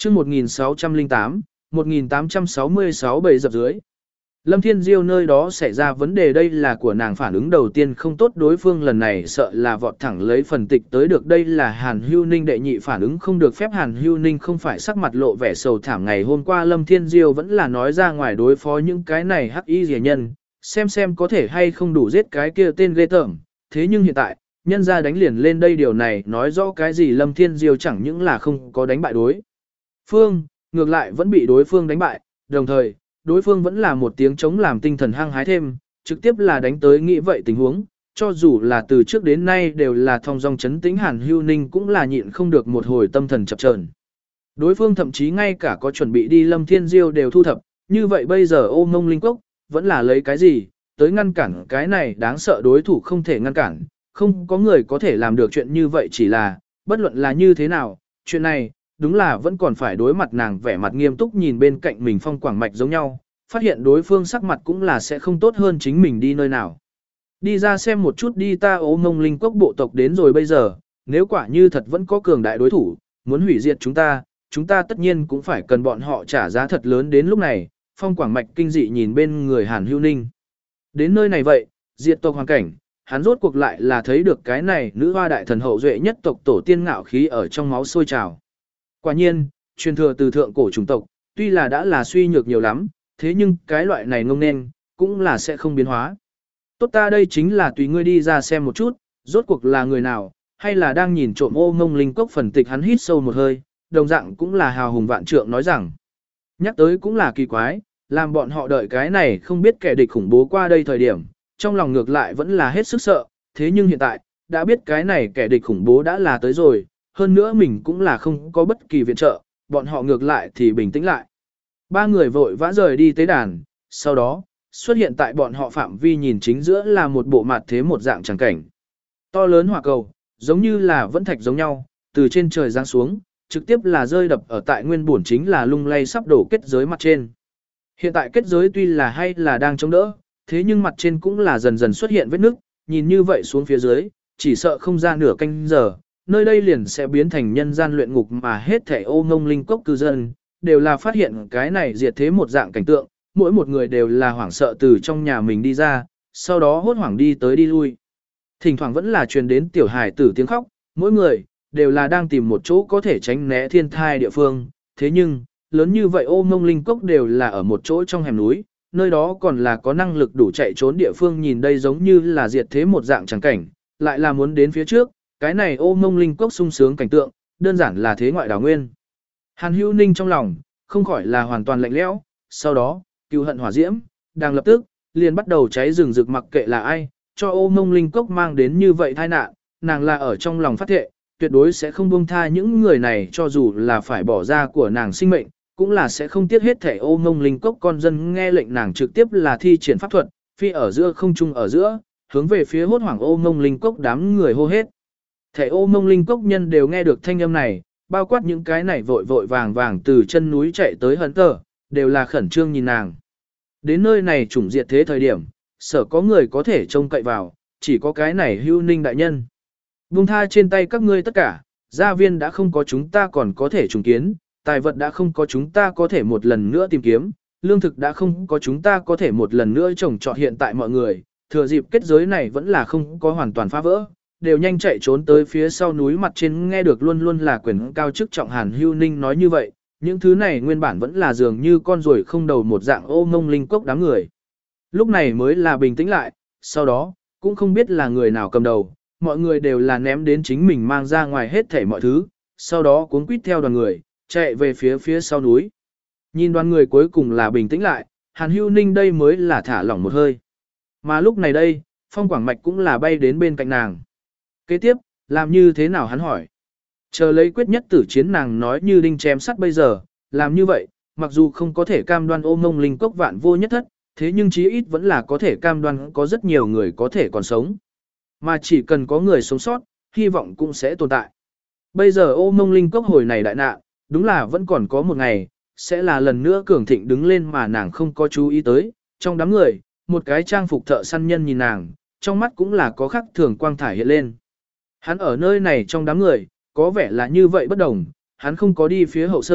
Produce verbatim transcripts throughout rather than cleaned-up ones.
chương một nghìn sáu trăm lẻ tám, một nghìn tám trăm sáu mươi sáu bầy dập dưới. Lâm Thiên Diêu nơi đó xảy ra vấn đề đây là của nàng phản ứng đầu tiên không tốt đối phương lần này sợ là vọt thẳng lấy phần tịch tới được đây là Hàn Hưu Ninh đệ nhị phản ứng không được phép Hàn Hưu Ninh không phải sắc mặt lộ vẻ sầu thảm ngày hôm qua Lâm Thiên Diêu vẫn là nói ra ngoài đối phó những cái này hắc y rẻ nhân, xem xem có thể hay không đủ giết cái kia tên ghê tởm, thế nhưng hiện tại, nhân ra đánh liền lên đây điều này nói rõ cái gì Lâm Thiên Diêu chẳng những là không có đánh bại đối phương, ngược lại vẫn bị đối phương đánh bại, đồng thời, đối phương vẫn là một tiếng chống làm tinh thần hăng hái thêm, trực tiếp là đánh tới nghĩ vậy tình huống, cho dù là từ trước đến nay đều là thong dong chấn tĩnh Hàn Hưu Ninh cũng là nhịn không được một hồi tâm thần chập chờn. Đối phương thậm chí ngay cả có chuẩn bị đi Lâm Thiên Diêu đều thu thập, như vậy bây giờ ôm ngông linh cốc, vẫn là lấy cái gì, tới ngăn cản cái này đáng sợ đối thủ không thể ngăn cản, không có người có thể làm được chuyện như vậy chỉ là, bất luận là như thế nào, chuyện này, đúng là vẫn còn phải đối mặt nàng vẻ mặt nghiêm túc nhìn bên cạnh mình Phong Quảng Mạch giống nhau, phát hiện đối phương sắc mặt cũng là sẽ không tốt hơn chính mình đi nơi nào. Đi ra xem một chút đi ta ố ngông linh cốc bộ tộc đến rồi bây giờ, nếu quả như thật vẫn có cường đại đối thủ, muốn hủy diệt chúng ta, chúng ta tất nhiên cũng phải cần bọn họ trả giá thật lớn đến lúc này, Phong Quảng Mạch kinh dị nhìn bên người Hàn Hưu Ninh. Đến nơi này vậy, diệt tộc hoàn cảnh, hắn rốt cuộc lại là thấy được cái này nữ hoa đại thần hậu duệ nhất tộc tổ tiên ngạo khí ở trong máu sôi trào. Quả nhiên, truyền thừa từ thượng cổ chủng tộc, tuy là đã là suy nhược nhiều lắm, thế nhưng cái loại này ngông nên, cũng là sẽ không biến hóa. Tốt ta đây chính là tùy ngươi đi ra xem một chút, rốt cuộc là người nào, hay là đang nhìn trộm ô ngông linh cốc phần tịch hắn hít sâu một hơi, đồng dạng cũng là hào hùng vạn trượng nói rằng. Nhắc tới cũng là kỳ quái, làm bọn họ đợi cái này không biết kẻ địch khủng bố qua đây thời điểm, trong lòng ngược lại vẫn là hết sức sợ, thế nhưng hiện tại, đã biết cái này kẻ địch khủng bố đã là tới rồi, hơn nữa mình cũng là không có bất kỳ viện trợ, bọn họ ngược lại thì bình tĩnh lại. Ba người vội vã rời đi tế đàn, sau đó, xuất hiện tại bọn họ phạm vi nhìn chính giữa là một bộ mặt thế một dạng tràng cảnh. To lớn hỏa cầu, giống như là vẫn thạch giống nhau, từ trên trời giáng xuống, trực tiếp là rơi đập ở tại nguyên bổn chính là lung lay sắp đổ kết giới mặt trên. Hiện tại kết giới tuy là hay là đang chống đỡ, thế nhưng mặt trên cũng là dần dần xuất hiện vết nứt, nhìn như vậy xuống phía dưới, chỉ sợ không ra nửa canh giờ, nơi đây liền sẽ biến thành nhân gian luyện ngục mà hết thảy ô ngông linh cốc cư dân, đều là phát hiện cái này diệt thế một dạng cảnh tượng, mỗi một người đều là hoảng sợ từ trong nhà mình đi ra, sau đó hốt hoảng đi tới đi lui. Thỉnh thoảng vẫn là truyền đến tiểu hài tử tiếng khóc, mỗi người, đều là đang tìm một chỗ có thể tránh né thiên thai địa phương, thế nhưng, lớn như vậy ô ngông linh cốc đều là ở một chỗ trong hẻm núi, nơi đó còn là có năng lực đủ chạy trốn địa phương nhìn đây giống như là diệt thế một dạng chẳng cảnh, lại là muốn đến phía trước, cái này ô ngông linh cốc sung sướng cảnh tượng, đơn giản là thế ngoại đảo nguyên. Hàn Hữu Ninh trong lòng, không khỏi là hoàn toàn lạnh lẽo, sau đó, cừu hận hỏa diễm, đang lập tức, liền bắt đầu cháy rừng rực mặc kệ là ai, cho ô ngông linh cốc mang đến như vậy tai nạn, nàng là ở trong lòng phát thệ, tuyệt đối sẽ không buông tha những người này cho dù là phải bỏ ra của nàng sinh mệnh, cũng là sẽ không tiếc hết thể ô ngông linh cốc con dân nghe lệnh nàng trực tiếp là thi triển pháp thuật, phi ở giữa không trung ở giữa, hướng về phía hốt hoảng ô ngông linh cốc đám người hô hết. Thể ô ngông linh cốc nhân đều nghe được thanh âm này, bao quát những cái này vội vội vàng vàng từ chân núi chạy tới hận tờ, đều là khẩn trương nhìn nàng. Đến nơi này chủng diệt thế thời điểm, sợ có người có thể trông cậy vào, chỉ có cái này Hưu Ninh đại nhân. Buông tha trên tay các ngươi tất cả, gia viên đã không có chúng ta còn có thể trùng kiến, tài vật đã không có chúng ta có thể một lần nữa tìm kiếm, lương thực đã không có chúng ta có thể một lần nữa trồng trọt hiện tại mọi người, thừa dịp kết giới này vẫn là không có hoàn toàn phá vỡ, đều nhanh chạy trốn tới phía sau núi mặt trên nghe được luôn luôn là quyền cao chức trọng Hàn Hưu Ninh nói như vậy, những thứ này nguyên bản vẫn là dường như con ruồi không đầu một dạng ô ngông linh cốc đám người. Lúc này mới là bình tĩnh lại, sau đó, cũng không biết là người nào cầm đầu, mọi người đều là ném đến chính mình mang ra ngoài hết thảy mọi thứ, sau đó cuốn quýt theo đoàn người, chạy về phía phía sau núi. Nhìn đoàn người cuối cùng là bình tĩnh lại, Hàn Hưu Ninh đây mới là thả lỏng một hơi. Mà lúc này đây, Phong Quảng Mạch cũng là bay đến bên cạnh nàng. Kế tiếp, làm như thế nào hắn hỏi. Chờ lấy quyết nhất tử chiến nàng nói như đinh chém sắt bây giờ, làm như vậy, mặc dù không có thể cam đoan ôm ngông linh cốc vạn vô nhất thất, thế nhưng chí ít vẫn là có thể cam đoan có rất nhiều người có thể còn sống. Mà chỉ cần có người sống sót, hy vọng cũng sẽ tồn tại. Bây giờ ôm ngông linh cốc hồi này đại nạn, đúng là vẫn còn có một ngày, sẽ là lần nữa cường thịnh đứng lên mà nàng không có chú ý tới. Trong đám người, một cái trang phục thợ săn nhân nhìn nàng, trong mắt cũng là có khắc thường quang thải hiện lên. Hắn ở nơi này trong đám người, có vẻ là như vậy bất đồng, hắn không có đi phía hậu sơn,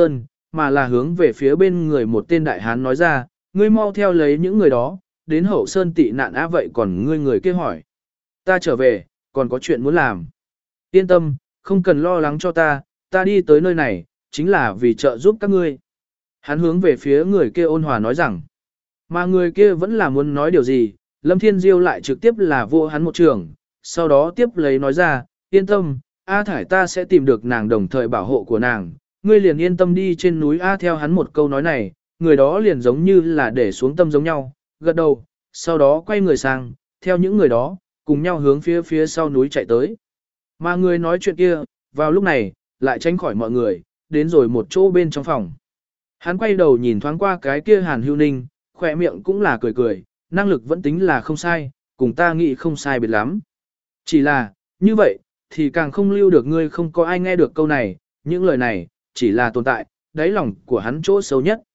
mà là hướng về phía bên người một tên đại hán nói ra, ngươi mau theo lấy những người đó, đến hậu sơn tị nạn á vậy còn ngươi người kia hỏi. Ta trở về, còn có chuyện muốn làm. Yên tâm, không cần lo lắng cho ta, ta đi tới nơi này, chính là vì trợ giúp các ngươi. Hắn hướng về phía người kia ôn hòa nói rằng, mà người kia vẫn là muốn nói điều gì, Lâm Thiên Diêu lại trực tiếp là vô hắn một trường, sau đó tiếp lấy nói ra, yên tâm, A Thải ta sẽ tìm được nàng đồng thời bảo hộ của nàng, ngươi liền yên tâm đi trên núi A theo hắn một câu nói này, người đó liền giống như là để xuống tâm giống nhau, gật đầu, sau đó quay người sang, theo những người đó, cùng nhau hướng phía phía sau núi chạy tới. Mà người nói chuyện kia, vào lúc này, lại tránh khỏi mọi người, đến rồi một chỗ bên trong phòng. Hắn quay đầu nhìn thoáng qua cái kia Hàn Hữu Ninh, khỏe miệng cũng là cười cười, năng lực vẫn tính là không sai, cùng ta nghĩ không sai biệt lắm. Chỉ là, như vậy, thì càng không lưu được ngươi không có ai nghe được câu này, những lời này, chỉ là tồn tại, đáy lòng của hắn chỗ xấu nhất.